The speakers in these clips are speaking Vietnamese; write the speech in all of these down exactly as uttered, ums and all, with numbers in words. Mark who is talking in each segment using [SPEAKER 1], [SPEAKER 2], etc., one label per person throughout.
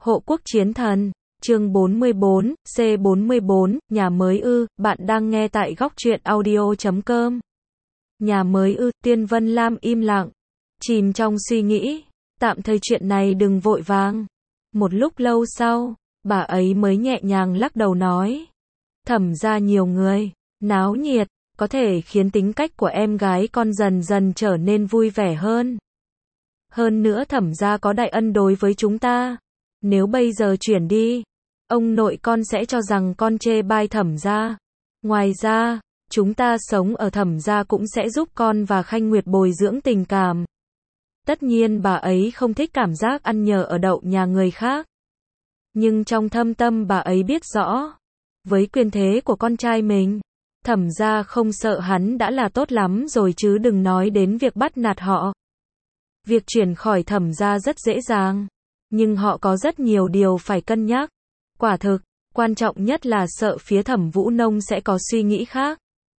[SPEAKER 1] Hộ quốc chiến thần, chương bốn mươi bốn, C bốn mươi bốn, nhà mới ư, bạn đang nghe tại góc truyện audio chấm com. Nhà mới ư, Tiên Vân Lam im lặng, chìm trong suy nghĩ, tạm thời chuyện này đừng vội vàng. Một lúc lâu sau, bà ấy mới nhẹ nhàng lắc đầu nói, Thẩm gia nhiều người, náo nhiệt, có thể khiến tính cách của em gái con dần dần trở nên vui vẻ hơn. Hơn nữa Thẩm gia có đại ân đối với chúng ta. Nếu bây giờ chuyển đi, ông nội con sẽ cho rằng con chê bai Thẩm gia. Ngoài ra, chúng ta sống ở Thẩm gia cũng sẽ giúp con và Khanh Nguyệt bồi dưỡng tình cảm. Tất nhiên bà ấy không thích cảm giác ăn nhờ ở đậu nhà người khác. Nhưng trong thâm tâm bà ấy biết rõ, với quyền thế của con trai mình, Thẩm gia không sợ hắn đã là tốt lắm rồi chứ đừng nói đến việc bắt nạt họ. Việc chuyển khỏi Thẩm gia rất dễ dàng, nhưng họ có rất nhiều điều phải cân nhắc. Quả thực, quan trọng nhất là sợ phía Thẩm Vũ Nông sẽ có suy nghĩ khác.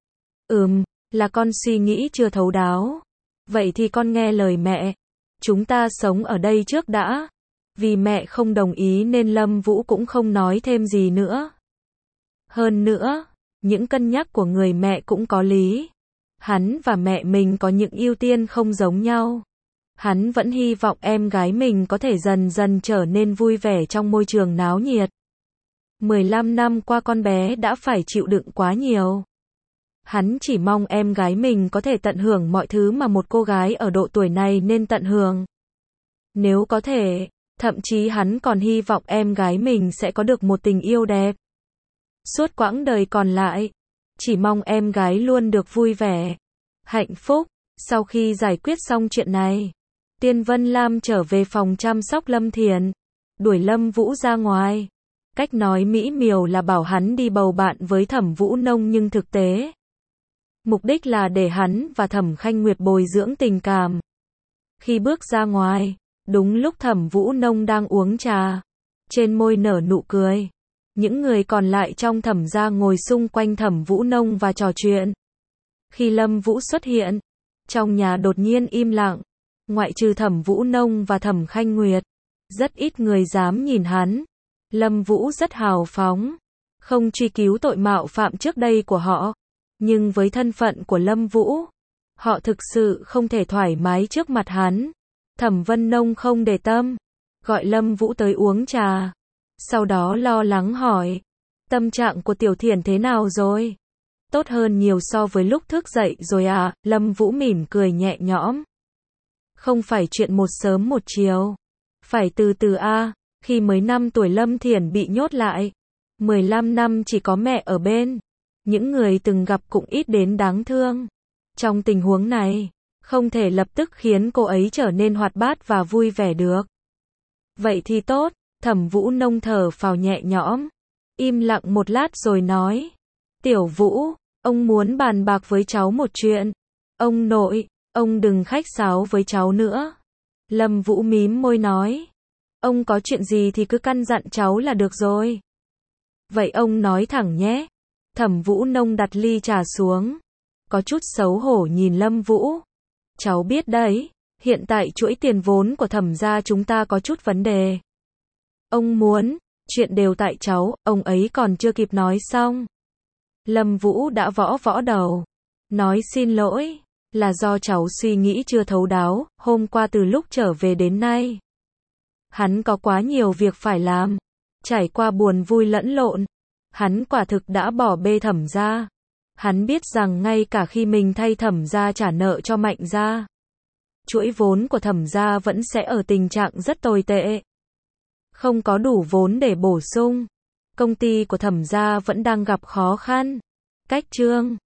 [SPEAKER 1] Ừm, là con suy nghĩ chưa thấu đáo. Vậy thì con nghe lời mẹ. Chúng ta sống ở đây trước đã. Vì mẹ không đồng ý nên Lâm Vũ cũng không nói thêm gì nữa. Hơn nữa, những cân nhắc của người mẹ cũng có lý. Hắn và mẹ mình có những ưu tiên không giống nhau. Hắn vẫn hy vọng em gái mình có thể dần dần trở nên vui vẻ trong môi trường náo nhiệt. mười lăm năm qua con bé đã phải chịu đựng quá nhiều. Hắn chỉ mong em gái mình có thể tận hưởng mọi thứ mà một cô gái ở độ tuổi này nên tận hưởng. Nếu có thể, thậm chí hắn còn hy vọng em gái mình sẽ có được một tình yêu đẹp. Suốt quãng đời còn lại, chỉ mong em gái luôn được vui vẻ, hạnh phúc. Sau khi giải quyết xong chuyện này, Tiên Vân Lam trở về phòng chăm sóc Lâm Thiền, đuổi Lâm Vũ ra ngoài. Cách nói mỹ miều là bảo hắn đi bầu bạn với Thẩm Vũ Nông nhưng thực tế, mục đích là để hắn và Thẩm Khanh Nguyệt bồi dưỡng tình cảm. Khi bước ra ngoài, đúng lúc Thẩm Vũ Nông đang uống trà, trên môi nở nụ cười. Những người còn lại trong Thẩm gia ngồi xung quanh Thẩm Vũ Nông và trò chuyện. Khi Lâm Vũ xuất hiện, trong nhà đột nhiên im lặng, ngoại trừ Thẩm Vũ Nông và Thẩm Khanh Nguyệt, rất ít người dám nhìn hắn. Lâm Vũ rất hào phóng, không truy cứu tội mạo phạm trước đây của họ, nhưng với thân phận của Lâm Vũ, họ thực sự không thể thoải mái trước mặt hắn. Thẩm Vân Nông không để tâm, gọi Lâm Vũ tới uống trà, sau đó lo lắng hỏi, tâm trạng của Tiểu Thiển thế nào rồi? Tốt hơn nhiều so với lúc thức dậy rồi à? Lâm Vũ mỉm cười nhẹ nhõm. Không phải chuyện một sớm một chiều, phải từ từ a. Khi mới năm tuổi Lâm Thiển bị nhốt lại, mười lăm năm chỉ có mẹ ở bên, những người từng gặp cũng ít đến đáng thương. Trong tình huống này, không thể lập tức khiến cô ấy trở nên hoạt bát và vui vẻ được. Vậy thì tốt. Thẩm Vũ Nông thở phào nhẹ nhõm, im lặng một lát rồi nói, Tiểu Vũ, ông muốn bàn bạc với cháu một chuyện. Ông nội, ông đừng khách sáo với cháu nữa. Lâm Vũ mím môi nói, ông có chuyện gì thì cứ căn dặn cháu là được rồi. Vậy ông nói thẳng nhé. Thẩm Vũ Nông đặt ly trà xuống, có chút xấu hổ nhìn Lâm Vũ. Cháu biết đấy, hiện tại chuỗi tiền vốn của Thẩm gia chúng ta có chút vấn đề. Ông muốn, chuyện đều tại cháu, ông ấy còn chưa kịp nói xong. Lâm Vũ đã võ võ đầu, nói xin lỗi, là do cháu suy nghĩ chưa thấu đáo, hôm qua từ lúc trở về đến nay. Hắn có quá nhiều việc phải làm, trải qua buồn vui lẫn lộn, hắn quả thực đã bỏ bê Thẩm gia. Hắn biết rằng ngay cả khi mình thay Thẩm gia trả nợ cho Mạnh gia, chuỗi vốn của Thẩm gia vẫn sẽ ở tình trạng rất tồi tệ. Không có đủ vốn để bổ sung, công ty của Thẩm gia vẫn đang gặp khó khăn. Cách chương